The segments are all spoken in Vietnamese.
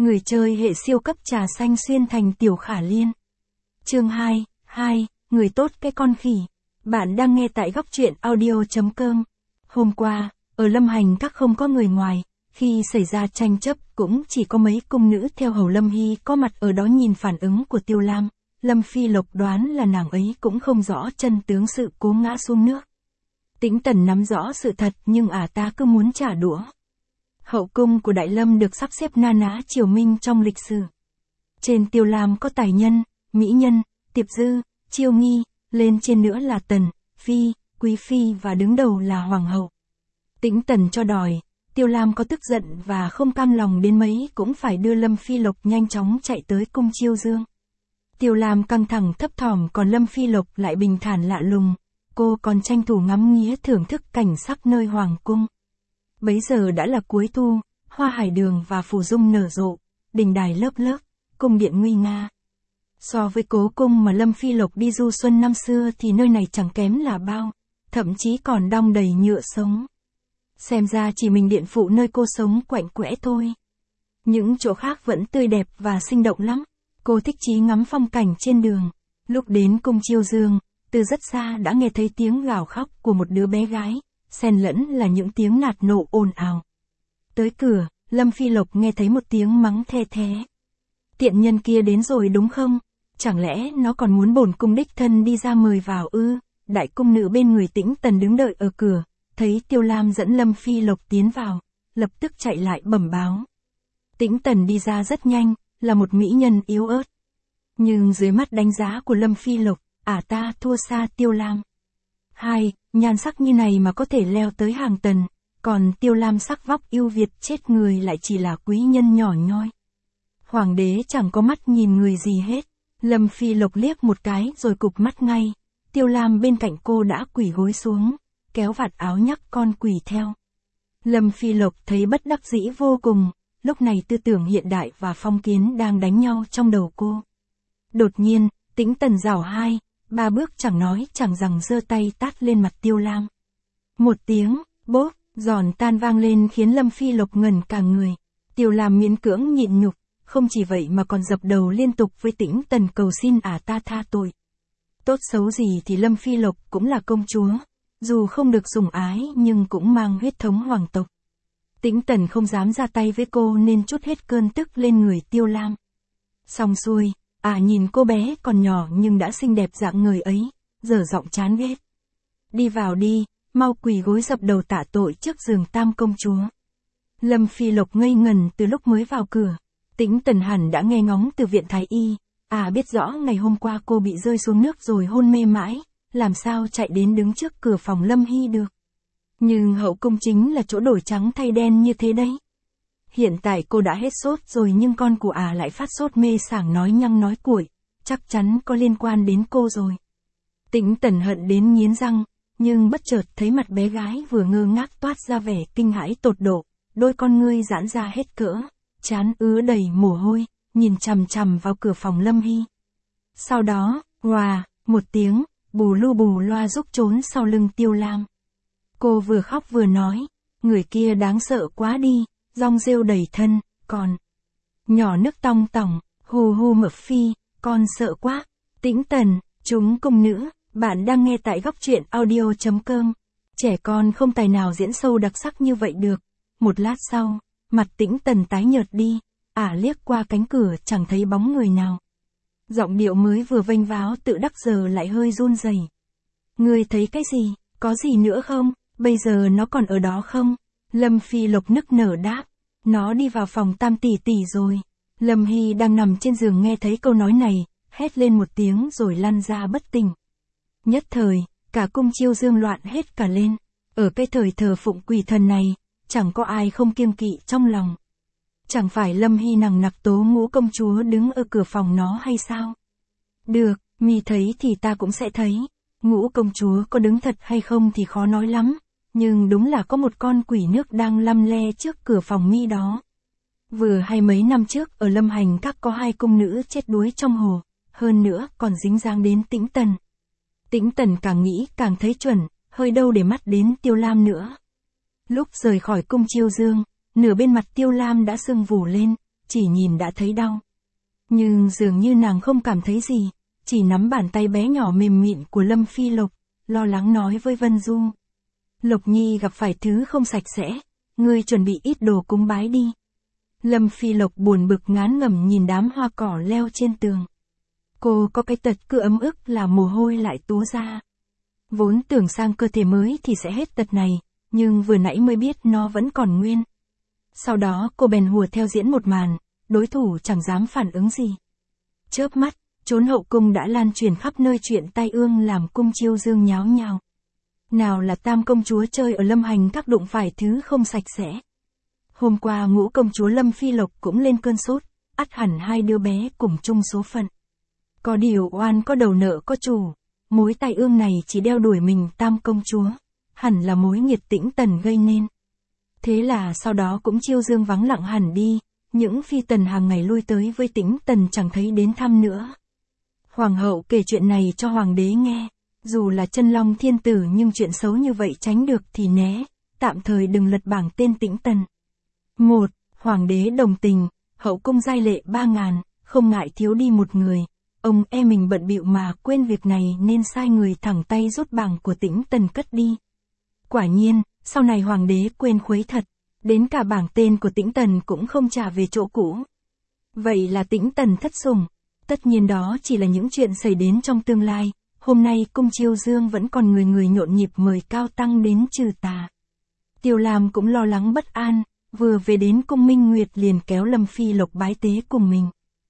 Người chơi hệ siêu cấp trà xanh xuyên thành Tiểu Khả Liên. Chương 2, người tốt cái con khỉ. Bạn đang nghe tại góc truyện audio.com. Hôm qua, ở Lâm Hành Các không có người ngoài, khi xảy ra tranh chấp cũng chỉ có mấy cung nữ theo hầu Lâm Hy có mặt ở đó nhìn phản ứng của Tiêu Lam. Lâm Phi Lộc đoán là nàng ấy cũng không rõ chân tướng sự cố ngã xuống nước. Tĩnh Tần nắm rõ sự thật nhưng ta cứ muốn trả đũa. Hậu cung của Đại Lâm được sắp xếp na ná triều minh trong lịch sử. Trên Tiêu Lam có tài nhân, mỹ nhân, tiệp dư, chiêu nghi, lên trên nữa là tần, phi, quý phi và đứng đầu là hoàng hậu. Tĩnh Tần cho đòi, Tiêu Lam có tức giận và không cam lòng đến mấy cũng phải đưa Lâm Phi Lộc nhanh chóng chạy tới cung Chiêu Dương. Tiêu Lam căng thẳng thấp thỏm còn Lâm Phi Lộc lại bình thản lạ lùng, cô còn tranh thủ ngắm nghía thưởng thức cảnh sắc nơi hoàng cung. Bấy giờ đã là cuối thu, hoa hải đường và phù dung nở rộ, đình đài lớp lớp, cung điện nguy nga. So với cố cung mà Lâm Phi Lộc đi du xuân năm xưa thì nơi này chẳng kém là bao, thậm chí còn đong đầy nhựa sống. Xem ra chỉ mình điện phụ nơi cô sống quạnh quẽ thôi. Những chỗ khác vẫn tươi đẹp và sinh động lắm. Cô thích chí ngắm phong cảnh trên đường. Lúc đến cung Chiêu Dương, từ rất xa đã nghe thấy tiếng gào khóc của một đứa bé gái, xen lẫn là những tiếng nạt nộ ồn ào. Tới cửa, Lâm Phi Lộc nghe thấy một tiếng mắng the thé. Tiện nhân kia đến rồi đúng không? Chẳng lẽ nó còn muốn bổn cung đích thân đi ra mời vào ư? Đại cung nữ bên người Tĩnh Tần đứng đợi ở cửa, thấy Tiêu Lam dẫn Lâm Phi Lộc tiến vào, lập tức chạy lại bẩm báo. Tĩnh Tần đi ra rất nhanh, là một mỹ nhân yếu ớt. Nhưng dưới mắt đánh giá của Lâm Phi Lộc, ta thua xa Tiêu Lam. Nhan sắc như này mà có thể leo tới hàng tần, còn Tiêu Lam sắc vóc yêu Việt chết người lại chỉ là quý nhân nhỏ nhoi. Hoàng đế chẳng có mắt nhìn người gì hết. Lâm Phi Lộc liếc một cái rồi cụp mắt ngay. Tiêu Lam bên cạnh cô đã quỳ gối xuống, kéo vạt áo nhắc con quỳ theo. Lâm Phi Lộc thấy bất đắc dĩ vô cùng, lúc này tư tưởng hiện đại và phong kiến đang đánh nhau trong đầu cô. Đột nhiên, Tĩnh Tần rảo 2-3 bước chẳng nói chẳng rằng giơ tay tát lên mặt Tiêu Lam. Một tiếng, bốp, giòn tan vang lên khiến Lâm Phi Lộc ngẩn cả người. Tiêu Lam miễn cưỡng nhịn nhục, không chỉ vậy mà còn dập đầu liên tục với Tĩnh Tần cầu xin ta tha tội. Tốt xấu gì thì Lâm Phi Lộc cũng là công chúa, dù không được sủng ái nhưng cũng mang huyết thống hoàng tộc. Tĩnh Tần không dám ra tay với cô nên trút hết cơn tức lên người Tiêu Lam. Xong xuôi, nhìn cô bé còn nhỏ nhưng đã xinh đẹp dạng người ấy, dở giọng chán ghét. Đi vào đi, mau quỳ gối dập đầu tạ tội trước giường tam công chúa. Lâm Phi Lộc ngây ngần từ lúc mới vào cửa. Tĩnh Tần hẳn đã nghe ngóng từ viện thái y, biết rõ ngày hôm qua cô bị rơi xuống nước rồi hôn mê mãi, làm sao chạy đến đứng trước cửa phòng Lâm Hy được. Nhưng hậu cung chính là chỗ đổi trắng thay đen như thế đấy. Hiện tại cô đã hết sốt rồi nhưng con của lại phát sốt mê sảng nói nhăng nói cuội, chắc chắn có liên quan đến cô rồi. Tĩnh Tần hận đến nghiến răng, nhưng bất chợt thấy mặt bé gái vừa ngơ ngác toát ra vẻ kinh hãi tột độ, đôi con ngươi giãn ra hết cỡ, trán ứa đầy mồ hôi, nhìn chằm chằm vào cửa phòng Lâm Hy. Sau đó, một tiếng, bù loa rúc trốn sau lưng Tiêu Lam. Cô vừa khóc vừa nói, người kia đáng sợ quá đi, rong rêu đầy thân, còn nhỏ nước tong tỏng, hù mập phi, con sợ quá. Tĩnh Tần, chúng cung nữ, bạn đang nghe tại góc truyện audio.com. Trẻ con không tài nào diễn sâu đặc sắc như vậy được. Một lát sau, mặt Tĩnh Tần tái nhợt đi, liếc qua cánh cửa chẳng thấy bóng người nào. Giọng điệu mới vừa vênh váo tự đắc giờ lại hơi run rẩy. Ngươi thấy cái gì, có gì nữa không, bây giờ nó còn ở đó không? Lâm Phi Lộc nức nở đáp, nó đi vào phòng tam tỷ tỷ rồi. Lâm Hy đang nằm trên giường nghe thấy câu nói này, hét lên một tiếng rồi lăn ra bất tỉnh. Nhất thời, cả cung Chiêu Dương loạn hết cả lên. Ở cái thời thờ phụng quỷ thần này, chẳng có ai không kiêng kỵ trong lòng. Chẳng phải Lâm Hy nằng nặc tố Ngũ công chúa đứng ở cửa phòng nó hay sao? Được, mi thấy thì ta cũng sẽ thấy. Ngũ công chúa có đứng thật hay không thì khó nói lắm, nhưng đúng là có một con quỷ nước đang lăm le trước cửa phòng mi đó. Vừa hay mấy năm trước ở Lâm Hành Các có 2 cung nữ chết đuối trong hồ, hơn nữa còn dính dáng đến Tĩnh Tần. Tĩnh Tần càng nghĩ càng thấy chuẩn, hơi đâu để mắt đến Tiêu Lam nữa. Lúc rời khỏi cung Chiêu Dương, nửa bên mặt Tiêu Lam đã sưng vù lên, chỉ nhìn đã thấy đau. Nhưng dường như nàng không cảm thấy gì, chỉ nắm bàn tay bé nhỏ mềm mịn của Lâm Phi Lộc, lo lắng nói với Vân Du. Lộc Nhi gặp phải thứ không sạch sẽ, ngươi chuẩn bị ít đồ cúng bái đi. Lâm Phi Lộc buồn bực ngán ngẩm nhìn đám hoa cỏ leo trên tường. Cô có cái tật cứ ấm ức là mồ hôi lại túa ra. Vốn tưởng sang cơ thể mới thì sẽ hết tật này, nhưng vừa nãy mới biết nó vẫn còn nguyên. Sau đó cô bèn hùa theo diễn một màn, đối thủ chẳng dám phản ứng gì. Chớp mắt, chốn hậu cung đã lan truyền khắp nơi chuyện tai ương làm cung Chiêu Dương nháo nhào. Nào là Tam công chúa chơi ở Lâm Hành Các đụng phải thứ không sạch sẽ. Hôm qua Ngũ công chúa Lâm Phi Lộc cũng lên cơn sốt, ắt hẳn hai đứa bé cùng chung số phận. Có điều oan có đầu nợ có chủ, mối tai ương này chỉ đeo đuổi mình Tam công chúa, hẳn là mối nghiệt Tĩnh Tần gây nên. Thế là sau đó cũng Chiêu Dương vắng lặng hẳn đi, những phi tần hàng ngày lui tới với Tĩnh Tần chẳng thấy đến thăm nữa. Hoàng hậu kể chuyện này cho hoàng đế nghe, dù là chân long thiên tử nhưng chuyện xấu như vậy tránh được thì né, tạm thời đừng lật bảng tên Tĩnh Tần. 1. Hoàng đế đồng tình, hậu cung giai lệ 3.000, không ngại thiếu đi một người. Ông e mình bận bịu mà quên việc này nên sai người thẳng tay rút bảng của Tĩnh Tần cất đi. Quả nhiên, sau này hoàng đế quên khuấy thật, đến cả bảng tên của Tĩnh Tần cũng không trả về chỗ cũ. Vậy là Tĩnh Tần thất sủng. Tất nhiên đó chỉ là những chuyện xảy đến trong tương lai, hôm nay cung Chiêu Dương vẫn còn người người nhộn nhịp mời cao tăng đến trừ tà. Tiêu Lam cũng lo lắng bất an, vừa về đến cung Minh Nguyệt liền kéo Lâm Phi Lộc bái tế cùng mình.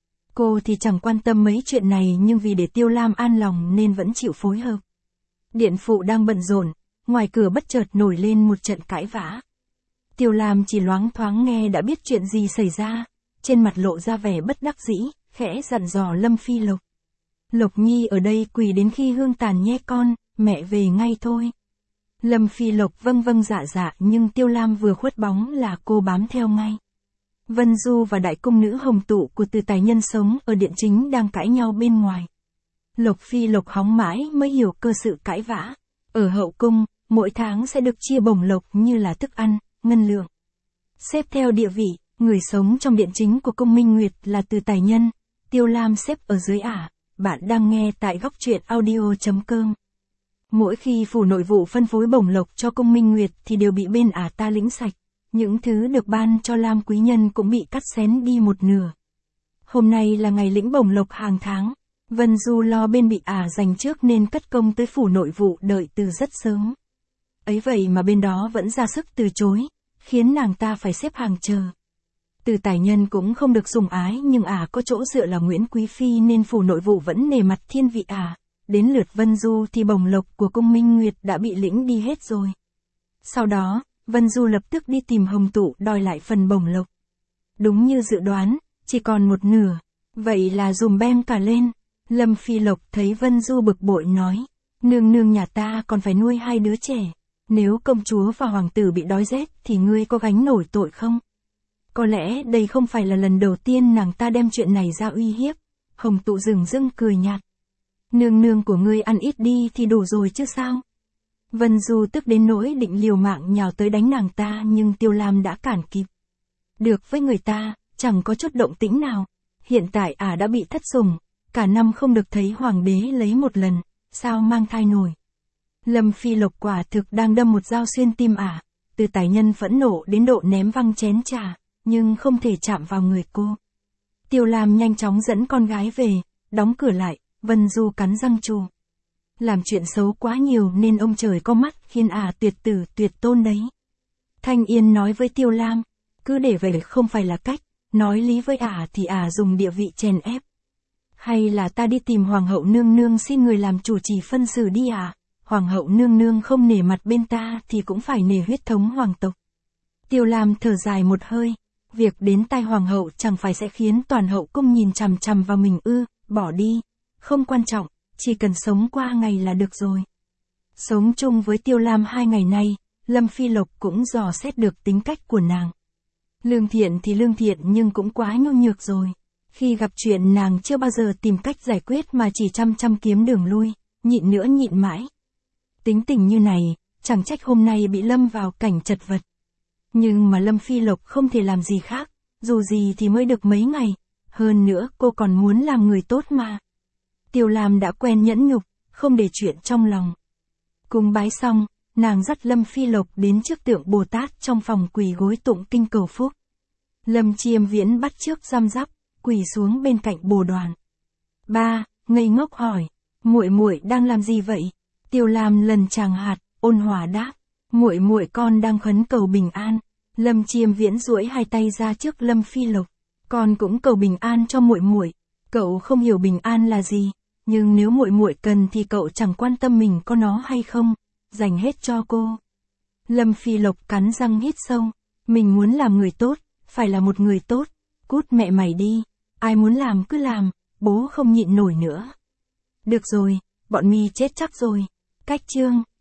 Cô thì chẳng quan tâm mấy chuyện này nhưng vì để Tiêu Lam an lòng nên vẫn chịu phối hợp. Điện phụ đang bận rộn, ngoài cửa bất chợt nổi lên một trận cãi vã. Tiêu Lam chỉ loáng thoáng nghe đã biết chuyện gì xảy ra, trên mặt lộ ra vẻ bất đắc dĩ, khẽ dặn dò Lâm Phi Lộc. Lộc Nhi ở đây quỳ đến khi hương tàn nhé con, mẹ về ngay thôi. Lâm Phi Lộc vâng vâng dạ dạ nhưng Tiêu Lam vừa khuất bóng là cô bám theo ngay. Vân Du và đại cung nữ Hồng Tụ của Từ Tài Nhân sống ở điện chính đang cãi nhau bên ngoài. Lộc Phi Lộc hóng mãi mới hiểu cơ sự cãi vã. Ở hậu cung, mỗi tháng sẽ được chia bổng lộc như là thức ăn, ngân lượng. Xếp theo địa vị, người sống trong điện chính của cung Minh Nguyệt là Từ Tài Nhân, Tiêu Lam xếp ở dưới ả. Bạn đang nghe tại góc truyện audio.com. Mỗi khi phủ nội vụ phân phối bổng lộc cho cung Minh Nguyệt thì đều bị bên ả ta lĩnh sạch. Những thứ được ban cho Lam quý nhân cũng bị cắt xén đi một nửa. Hôm nay là ngày lĩnh bổng lộc hàng tháng. Vân Du lo bên bị ả giành trước nên cất công tới phủ nội vụ đợi từ rất sớm. Ấy vậy mà bên đó vẫn ra sức từ chối, khiến nàng ta phải xếp hàng chờ. Từ Tài Nhân cũng không được sủng ái nhưng ả có chỗ dựa là Nguyễn Quý Phi nên phủ nội vụ vẫn nể mặt thiên vị ả. Đến lượt Vân Du thì bổng lộc của cung Minh Nguyệt đã bị lĩnh đi hết rồi. Sau đó, Vân Du lập tức đi tìm Hồng Tụ đòi lại phần bổng lộc. Đúng như dự đoán, chỉ còn một nửa. Vậy là dùm beng cả lên. Lâm Phi Lộc thấy Vân Du bực bội nói, nương nương nhà ta còn phải nuôi hai đứa trẻ. Nếu công chúa và hoàng tử bị đói rét thì ngươi có gánh nổi tội không? Có lẽ đây không phải là lần đầu tiên nàng ta đem chuyện này ra uy hiếp. Hồng Tụ dửng dưng cười nhạt. Nương nương của ngươi ăn ít đi thì đủ rồi chứ sao? Vân Du tức đến nỗi định liều mạng nhào tới đánh nàng ta nhưng Tiêu Lam đã cản kịp. Được với người ta, chẳng có chút động tĩnh nào. Hiện tại ả đã bị thất sủng, cả năm không được thấy hoàng đế lấy một lần, sao mang thai nổi. Lâm Phi Lộc quả thực đang đâm một dao xuyên tim ả. Từ Tài Nhân phẫn nộ đến độ ném văng chén trà, nhưng không thể chạm vào người cô. Tiêu Lam nhanh chóng dẫn con gái về, đóng cửa lại, Vân Du cắn răng trù. Làm chuyện xấu quá nhiều nên ông trời có mắt khiến ả tuyệt tử tuyệt tôn đấy. Thanh Yên nói với Tiêu Lam, cứ để vậy không phải là cách, nói lý với ả thì ả dùng địa vị chèn ép. Hay là ta đi tìm Hoàng hậu nương nương xin người làm chủ trì phân xử đi à? Hoàng hậu nương nương không nể mặt bên ta thì cũng phải nể huyết thống hoàng tộc. Tiêu Lam thở dài một hơi, việc đến tai hoàng hậu chẳng phải sẽ khiến toàn hậu cung nhìn chằm chằm vào mình ư? Bỏ đi, không quan trọng, chỉ cần sống qua ngày là được rồi. Sống chung với Tiêu Lam 2 ngày nay, Lâm Phi Lộc cũng dò xét được tính cách của nàng. Lương thiện thì lương thiện nhưng cũng quá nhu nhược rồi. Khi gặp chuyện nàng chưa bao giờ tìm cách giải quyết mà chỉ chăm kiếm đường lui, nhịn nữa nhịn mãi. Tính tình như này, chẳng trách hôm nay bị lâm vào cảnh chật vật. Nhưng mà Lâm Phi Lộc không thể làm gì khác, dù gì thì mới được mấy ngày, hơn nữa cô còn muốn làm người tốt mà. Tiêu Lam đã quen nhẫn nhục, không để chuyện trong lòng. Cúng bái xong, nàng dắt Lâm Phi Lộc đến trước tượng Bồ Tát trong phòng quỳ gối tụng kinh cầu phúc. Lâm Chiêm Viễn bắt chước răm rắp, quỳ xuống bên cạnh Bồ Đoàn. Ba, ngây ngốc hỏi, muội muội đang làm gì vậy? Tiêu Lam lần chàng hạt, ôn hòa đáp, muội muội con đang khấn cầu bình an. Lâm Chiêm Viễn duỗi hai tay ra trước Lâm Phi Lộc, con cũng cầu bình an cho muội muội. Cậu không hiểu bình an là gì, nhưng nếu muội muội cần thì cậu chẳng quan tâm mình có nó hay không, dành hết cho cô. Lâm Phi Lộc cắn răng hít sâu, mình muốn làm người tốt, phải là một người tốt, cút mẹ mày đi, ai muốn làm cứ làm, bố không nhịn nổi nữa. Được rồi, bọn mi chết chắc rồi. Cách chương